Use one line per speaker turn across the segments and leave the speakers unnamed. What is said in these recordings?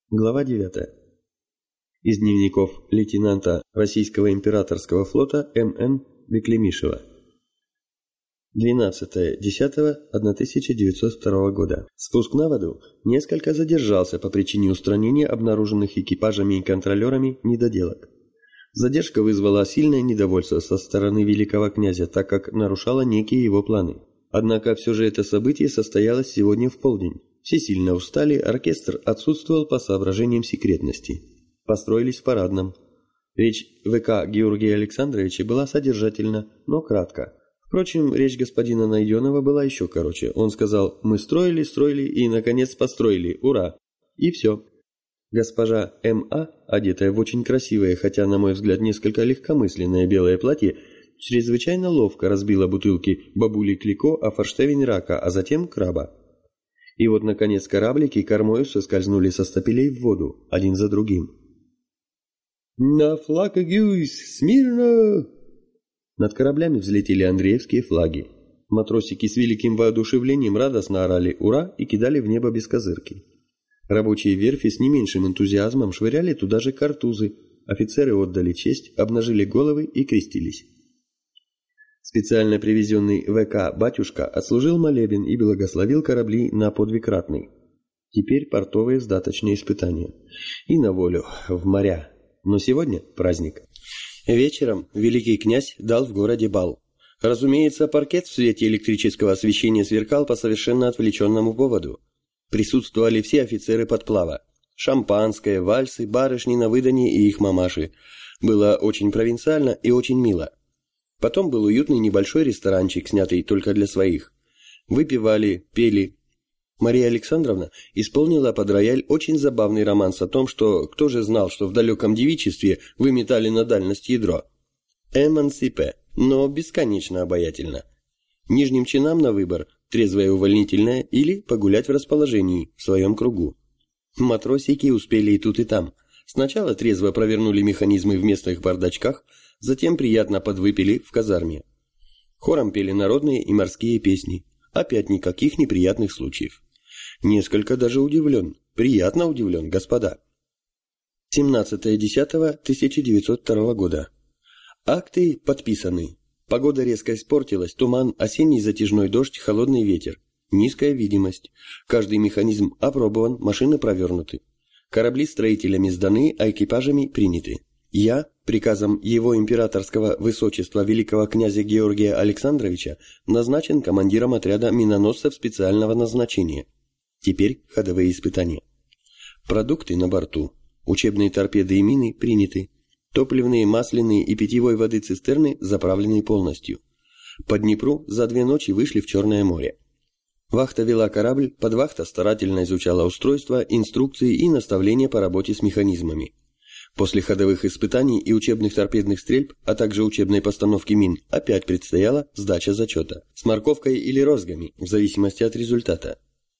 Глава 9. Из дневников лейтенанта Российского императорского флота М.Н. Беклемишева. 12.10.1902 года. Спуск на воду несколько задержался по причине устранения обнаруженных экипажами и контролерами недоделок. Задержка вызвала сильное недовольство со стороны великого князя, так как нарушала некие его планы. Однако все же это событие состоялось сегодня в полдень. Все сильно устали, оркестр отсутствовал по соображениям секретности. Построились в парадном. Речь ВК Георгия Александровича была содержательна, но кратко. Впрочем, речь господина Найденова была еще короче. Он сказал: «Мы строили и, наконец, построили. Ура!» И все. Госпожа М.А., одетая в очень красивое, хотя, на мой взгляд, несколько легкомысленное белое платье, чрезвычайно ловко разбила бутылки бабули Клико о форштевень рака, а затем краба. И вот, наконец, кораблики кормою соскользнули со стапелей в воду, один за другим. «На флаг гюйс! Смирно!» Над кораблями взлетели андреевские флаги. Матросики с великим воодушевлением радостно орали «Ура!» и кидали в небо бескозырки. Рабочие верфи с не меньшим энтузиазмом швыряли туда же картузы. Офицеры отдали честь, обнажили головы и крестились. Специально привезенный ВК «Батюшка» отслужил молебен и благословил корабли на подвиг ратный. Теперь портовые сдаточные испытания. И на волю, в моря. Но сегодня праздник. Вечером великий князь дал в городе бал. Разумеется, паркет в свете электрического освещения сверкал по совершенно отвлеченному поводу. Присутствовали все офицеры подплава. Шампанское, вальсы, барышни на выданье и их мамаши. Было очень провинциально и очень мило. Потом был уютный небольшой ресторанчик, снятый только для своих. Выпивали, пели. Мария Александровна исполнила под рояль очень забавный романс о том, что кто же знал, что в далеком девичестве вы метали на дальность ядро. Эмансипе, но бесконечно обаятельно. Нижним чинам на выбор трезвое увольнительное или погулять в расположении, в своем кругу. Матросики успели и тут, и там. Сначала трезво провернули механизмы в местных бардачках, затем приятно подвыпили в казарме. Хором пели народные и морские песни. Опять никаких неприятных случаев. Несколько даже удивлен, приятно удивлен, господа. 17.10.1902 года. Акты подписаны. Погода резко испортилась, туман, осенний затяжной дождь, холодный ветер. Низкая видимость. Каждый механизм опробован, машины провернуты. Корабли строителями сданы, а экипажами приняты. Я, приказом его императорского высочества великого князя Георгия Александровича, назначен командиром отряда миноносцев специального назначения. Теперь ходовые испытания. Продукты на борту. Учебные торпеды и мины приняты. Топливные, масляные и питьевой воды цистерны заправлены полностью. По Днепру за 2 ночи вышли в Черное море. Вахта вела корабль, подвахта старательно изучала устройства, инструкции и наставления по работе с механизмами. После ходовых испытаний и учебных торпедных стрельб, а также учебной постановки мин, опять предстояла сдача зачета. С морковкой или розгами, в зависимости от результата.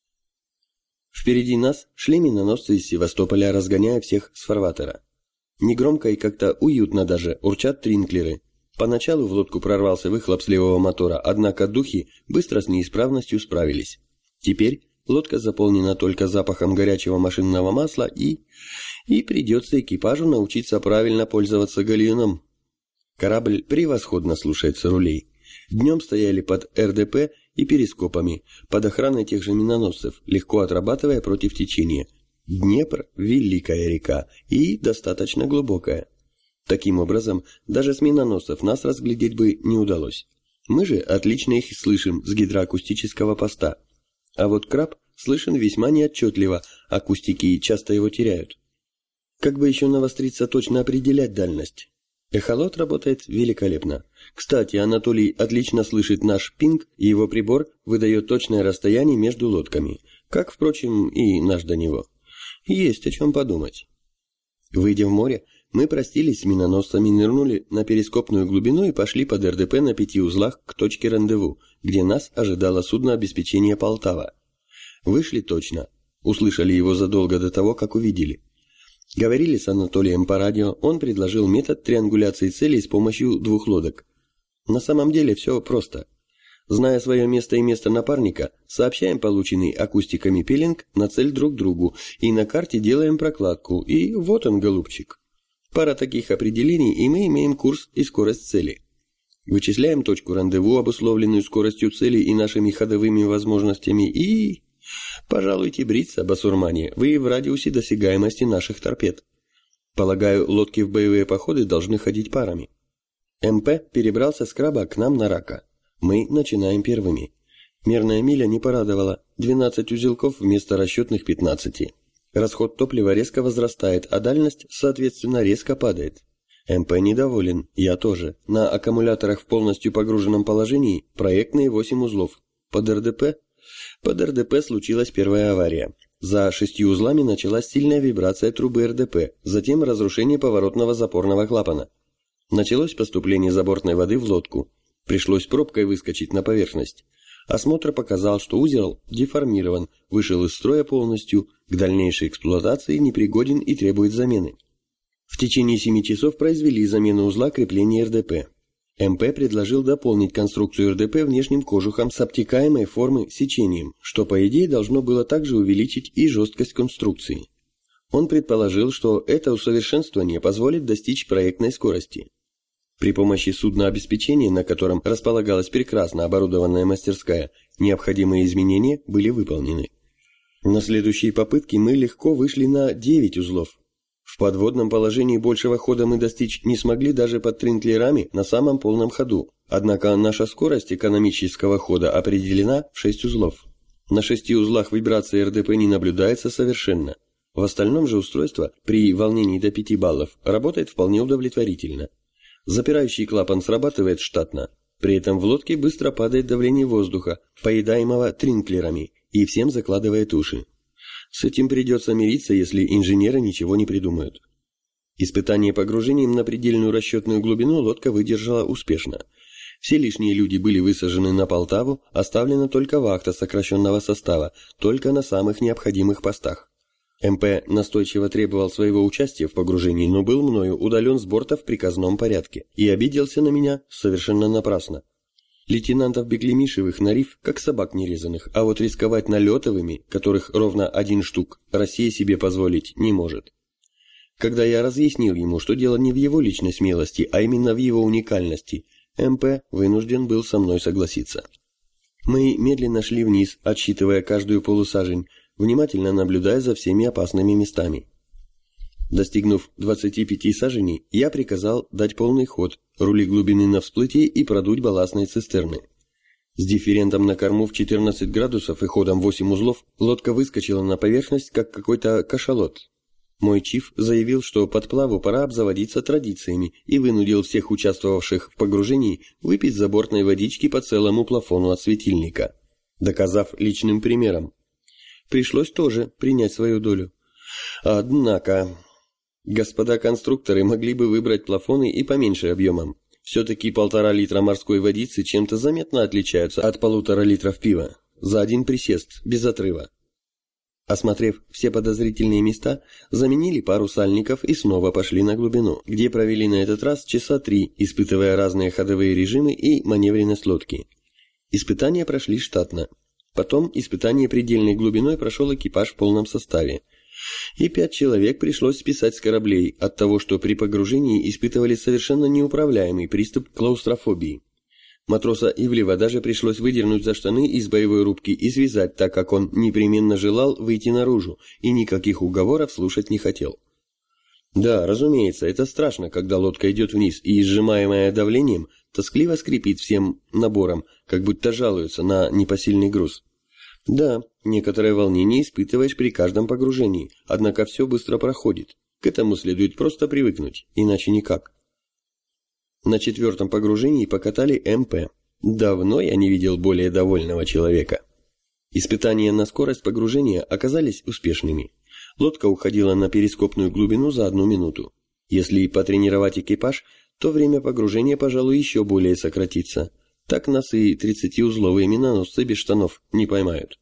Впереди нас шли миноносцы из Севастополя, разгоняя всех с фарватера. Негромко и как-то уютно даже урчат тринклеры. Поначалу в лодку прорвался выхлоп с левого мотора, однако духи быстро с неисправностью справились. Теперь лодка заполнена только запахом горячего машинного масла и придется экипажу научиться правильно пользоваться гальюном. Корабль превосходно слушается рулей. Днем стояли под РДП и перископами, под охраной тех же миноносцев, легко отрабатывая против течения. Днепр – великая река и достаточно глубокая. Таким образом, даже с миноносцев нас разглядеть бы не удалось. Мы же отлично их слышим с гидроакустического поста. А вот краб слышен весьма неотчетливо, акустики часто его теряют. Как бы еще навостриться точно определять дальность? Эхолот работает великолепно. Кстати, Анатолий отлично слышит наш пинг, и его прибор выдает точное расстояние между лодками, как, впрочем, и наш до него. Есть о чем подумать. Выйдя в море, мы простились с миноносцами, нырнули на перископную глубину и пошли под РДП на 5 узлах к точке рандеву, где нас ожидало судно обеспечения «Полтава». Вышли точно. Услышали его задолго до того, как увидели. Говорили с Анатолием по радио, он предложил метод триангуляции целей с помощью 2 лодок. На самом деле все просто. Зная свое место и место напарника, сообщаем полученный акустиками пилинг на цель друг другу и на карте делаем прокладку, и вот он, голубчик. Пара таких определений, и мы имеем курс и скорость цели. Вычисляем точку рандеву, обусловленную скоростью цели и нашими ходовыми возможностями, и... Пожалуйте бриться, басурмане, вы в радиусе досягаемости наших торпед. Полагаю, лодки в боевые походы должны ходить парами. МП перебрался с краба к нам на рака. Мы начинаем первыми. Мерная миля не порадовала. 12 узелков вместо расчетных 15. Расход топлива резко возрастает, а дальность, соответственно, резко падает. МП недоволен, я тоже. На аккумуляторах в полностью погруженном положении проектные 8 узлов. Под РДП случилась первая авария. За 6 узлами началась сильная вибрация трубы РДП, затем разрушение поворотного запорного клапана. Началось поступление забортной воды в лодку. Пришлось пробкой выскочить на поверхность. Осмотр показал, что узел деформирован, вышел из строя полностью, к дальнейшей эксплуатации непригоден и требует замены. В течение 7 часов произвели замену узла крепления РДП. МП предложил дополнить конструкцию РДП внешним кожухом с обтекаемой формы сечением, что по идее должно было также увеличить и жесткость конструкции. Он предположил, что это усовершенствование позволит достичь проектной скорости. При помощи суднообеспечения, на котором располагалась прекрасно оборудованная мастерская, необходимые изменения были выполнены. На следующей попытке мы легко вышли на 9 узлов. В подводном положении большего хода мы достичь не смогли даже под тринклерами на самом полном ходу, однако наша скорость экономического хода определена в 6 узлов. На 6 узлах вибрации РДП не наблюдается совершенно. В остальном же устройство при волнении до 5 баллов работает вполне удовлетворительно. Запирающий клапан срабатывает штатно, при этом в лодке быстро падает давление воздуха, поедаемого тринклерами, и всем закладывает уши. С этим придется мириться, если инженеры ничего не придумают. Испытание погружением на предельную расчетную глубину лодка выдержала успешно. Все лишние люди были высажены на Полтаву, оставлена только вахта сокращенного состава, только на самых необходимых постах. МП настойчиво требовал своего участия в погружении, но был мною удален с борта в приказном порядке и обиделся на меня совершенно напрасно. Лейтенантов Беклемишевых на риф, как собак нерезанных, а вот рисковать налетовыми, которых ровно 1 штук, Россия себе позволить не может. Когда я разъяснил ему, что дело не в его личной смелости, а именно в его уникальности, МП вынужден был со мной согласиться. Мы медленно шли вниз, отсчитывая каждую полусажень, внимательно наблюдая за всеми опасными местами. Достигнув 25 саженей, я приказал дать полный ход, рули глубины на всплытие и продуть балластные цистерны. С дифферентом на корму в 14 градусов и ходом 8 узлов лодка выскочила на поверхность, как какой-то кашалот. Мой чиф заявил, что подплаву пора обзаводиться традициями и вынудил всех участвовавших в погружении выпить забортной водички по целому плафону от светильника, доказав личным примером. Пришлось тоже принять свою долю. Однако, господа конструкторы могли бы выбрать плафоны и поменьше объемом. Все-таки 1,5 литра морской водицы чем-то заметно отличаются от 1,5 литров пива. За один присест, без отрыва. Осмотрев все подозрительные места, заменили пару сальников и снова пошли на глубину, где провели на этот раз часа 3, испытывая разные ходовые режимы и маневренность лодки. Испытания прошли штатно. Потом испытание предельной глубиной прошел экипаж в полном составе. И 5 человек пришлось списать с кораблей от того, что при погружении испытывали совершенно неуправляемый приступ клаустрофобии. Матроса Ивлева даже пришлось выдернуть за штаны из боевой рубки и связать, так как он непременно желал выйти наружу и никаких уговоров слушать не хотел. Да, разумеется, это страшно, когда лодка идет вниз и, сжимаемая давлением, тоскливо скрипит всем набором, как будто жалуется на непосильный груз. Да, некоторое волнение испытываешь при каждом погружении, однако все быстро проходит. К этому следует просто привыкнуть, иначе никак. На 4-м погружении покатали МП. Давно я не видел более довольного человека. Испытания на скорость погружения оказались успешными. Лодка уходила на перископную глубину за 1 минуту. Если потренировать экипаж, то время погружения, пожалуй, еще более сократится. Так нас и 30-узловые миноносцы без штанов не поймают.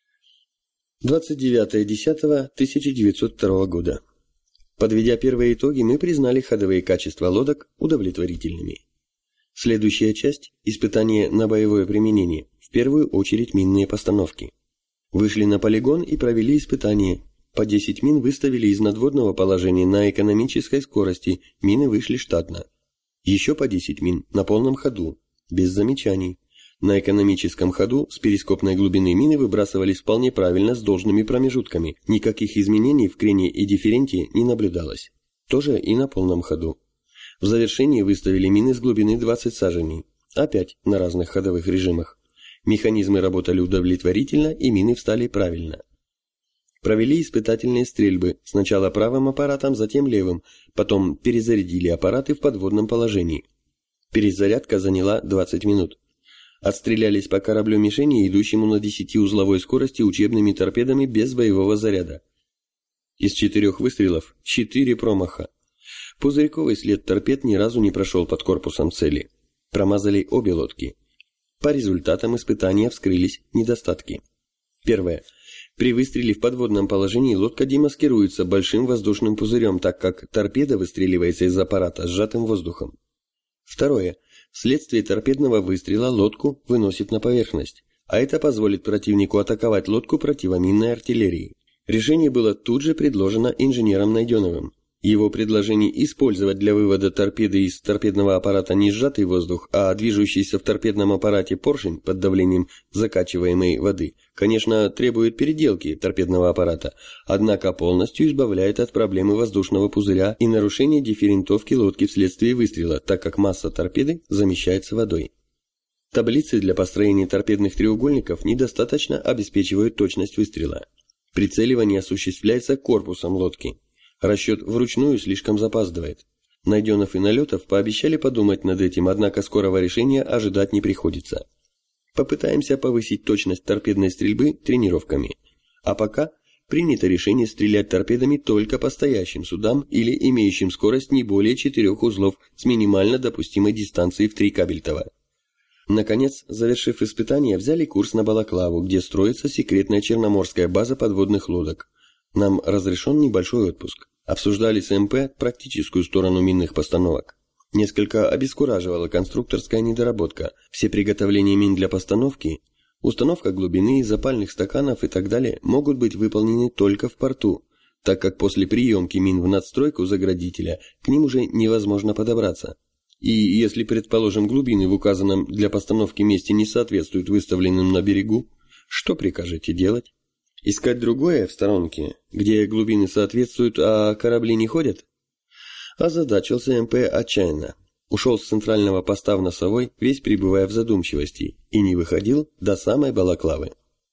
29.10.1902 года. Подведя первые итоги, мы признали ходовые качества лодок удовлетворительными. Следующая часть – испытание на боевое применение, в первую очередь минные постановки. Вышли на полигон и провели испытание. По 10 мин выставили из надводного положения на экономической скорости, мины вышли штатно. Еще по 10 мин на полном ходу, без замечаний. На экономическом ходу с перископной глубины мины выбрасывались вполне правильно с должными промежутками, никаких изменений в крене и дифференте не наблюдалось. Тоже и на полном ходу. В завершении выставили мины с глубины 20 саженей, опять на разных ходовых режимах. Механизмы работали удовлетворительно и мины встали правильно. Провели испытательные стрельбы, сначала правым аппаратом, затем левым, потом перезарядили аппараты в подводном положении. Перезарядка заняла 20 минут. Отстрелялись по кораблю мишени, идущему на 10-узловой скорости учебными торпедами без боевого заряда. Из 4 выстрелов 4 промаха. Пузырьковый след торпед ни разу не прошел под корпусом цели. Промазали обе лодки. По результатам испытания вскрылись недостатки. Первое. При выстреле в подводном положении лодка демаскируется большим воздушным пузырем, так как торпеда выстреливается из аппарата сжатым воздухом. Второе. Вследствие торпедного выстрела лодку выносит на поверхность, а это позволит противнику атаковать лодку противоминной артиллерией. Решение было тут же предложено инженером Найденовым. Его предложение использовать для вывода торпеды из торпедного аппарата не сжатый воздух, а движущийся в торпедном аппарате поршень под давлением закачиваемой воды, конечно, требует переделки торпедного аппарата, однако полностью избавляет от проблемы воздушного пузыря и нарушения дифферентовки лодки вследствие выстрела, так как масса торпеды замещается водой. Таблицы для построения торпедных треугольников недостаточно обеспечивают точность выстрела. Прицеливание осуществляется корпусом лодки. Расчет вручную слишком запаздывает. Найденов и Налетов пообещали подумать над этим, однако скорого решения ожидать не приходится. Попытаемся повысить точность торпедной стрельбы тренировками. А пока принято решение стрелять торпедами только по стоящим судам или имеющим скорость не более 4 узлов с минимально допустимой дистанцией в 3 кабельтова. Наконец, завершив испытание, взяли курс на Балаклаву, где строится секретная черноморская база подводных лодок. Нам разрешен небольшой отпуск. Обсуждали с МП практическую сторону минных постановок. Несколько обескураживала конструкторская недоработка. Все приготовления мин для постановки, установка глубины, запальных стаканов и так далее могут быть выполнены только в порту, так как после приемки мин в надстройку заградителя к ним уже невозможно подобраться. И если, предположим, глубины в указанном для постановки месте не соответствуют выставленным на берегу, что прикажете делать? Искать другое в сторонке, где глубины соответствуют, а корабли не ходят? Озадачился МП отчаянно. Ушел с центрального поста в носовой, весь пребывая в задумчивости, и не выходил до самой Балаклавы.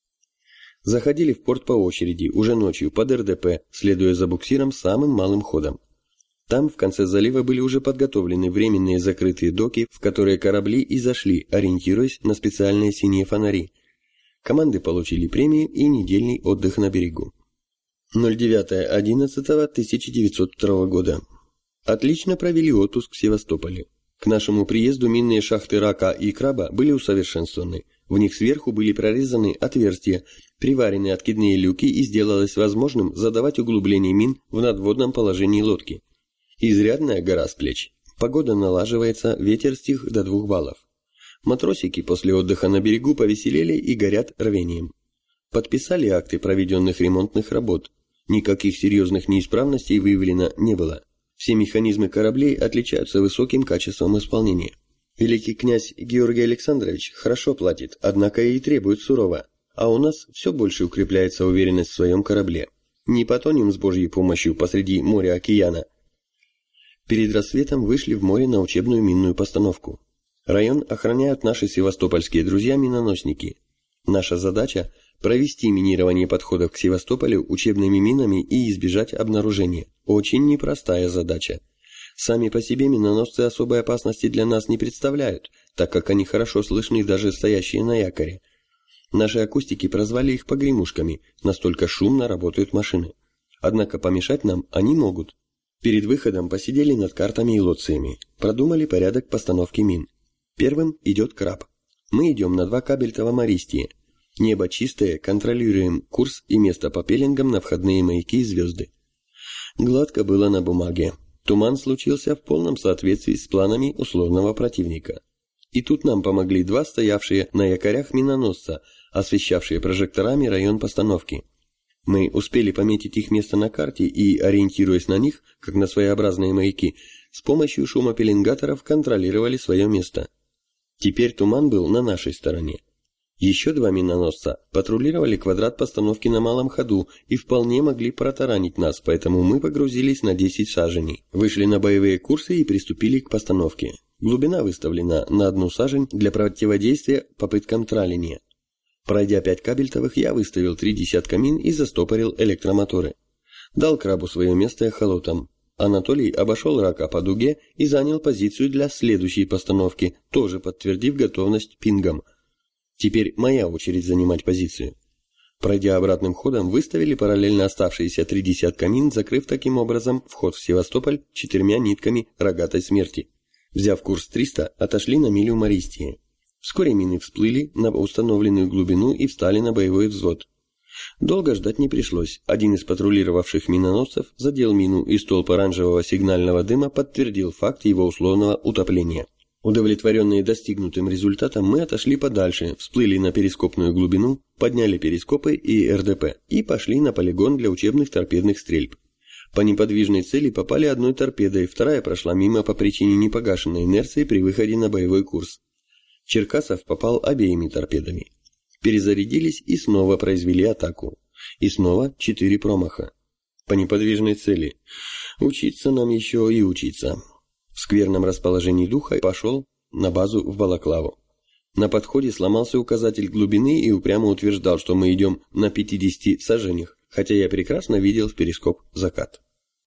Заходили в порт по очереди, уже ночью, под РДП, следуя за буксиром самым малым ходом. Там, в конце залива, были уже подготовлены временные закрытые доки, в которые корабли и зашли, ориентируясь на специальные синие фонари. Команды получили премию и недельный отдых на берегу. 09.11.1902 года. Отлично провели отпуск в Севастополе. К нашему приезду минные шахты Рака и Краба были усовершенствованы. В них сверху были прорезаны отверстия, приварены откидные люки и сделалось возможным задавать углубление мин в надводном положении лодки. Изрядная гора с плеч. Погода налаживается, ветер стих до 2 баллов. Матросики после отдыха на берегу повеселели и горят рвением. Подписали акты проведенных ремонтных работ. Никаких серьезных неисправностей выявлено не было. Все механизмы кораблей отличаются высоким качеством исполнения. Великий князь Георгий Александрович хорошо платит, однако и требует сурово. А у нас все больше укрепляется уверенность в своем корабле. Не потонем с Божьей помощью посреди моря-океана. Перед рассветом вышли в море на учебную минную постановку. Район охраняют наши севастопольские друзья-миноносники. Наша задача – провести минирование подходов к Севастополю учебными минами и избежать обнаружения. Очень непростая задача. Сами по себе миноносцы особой опасности для нас не представляют, так как они хорошо слышны даже стоящие на якоре. Наши акустики прозвали их погремушками, настолько шумно работают машины. Однако помешать нам они могут. Перед выходом посидели над картами и лоциями, продумали порядок постановки мин. Первым идет Краб. Мы идем на 2 кабельтова Мористии. Небо чистое, контролируем курс и место по пеленгам на входные маяки и звезды. Гладко было на бумаге. Туман случился в полном соответствии с планами условного противника. И тут нам помогли два стоявшие на якорях миноносца, освещавшие прожекторами район постановки. Мы успели пометить их место на карте и, ориентируясь на них, как на своеобразные маяки, с помощью шумопеленгаторов контролировали свое место. Теперь туман был на нашей стороне. Еще два миноносца патрулировали квадрат постановки на малом ходу и вполне могли протаранить нас, поэтому мы погрузились на 10 саженей, вышли на боевые курсы и приступили к постановке. Глубина выставлена на 1 сажень для противодействия попыткам траления. Пройдя 5 кабельтовых, я выставил 3 десятка мин и застопорил электромоторы. Дал крабу свое место эхолотом. Анатолий обошел рака по дуге и занял позицию для следующей постановки, тоже подтвердив готовность пингом. Теперь моя очередь занимать позицию. Пройдя обратным ходом, выставили параллельно оставшиеся 3 десятка мин, закрыв таким образом вход в Севастополь 4 нитками рогатой смерти. Взяв курс 300, отошли на милю Мористии. Вскоре мины всплыли на установленную глубину и встали на боевой взвод. Долго ждать не пришлось. Один из патрулировавших миноносцев задел мину, и столб оранжевого сигнального дыма подтвердил факт его условного утопления. Удовлетворенные достигнутым результатом, мы отошли подальше, всплыли на перископную глубину, подняли перископы и РДП и пошли на полигон для учебных торпедных стрельб. По неподвижной цели попали одной торпедой, вторая прошла мимо по причине непогашенной инерции при выходе на боевой курс. Черкасов попал обеими торпедами. Перезарядились и снова произвели атаку. И снова 4 промаха. По неподвижной цели. Учиться нам еще и учиться. В скверном расположении духа пошел на базу в Балаклаву. На подходе сломался указатель глубины и упрямо утверждал, что мы идем на 50 саженях, хотя я прекрасно видел в перископ закат.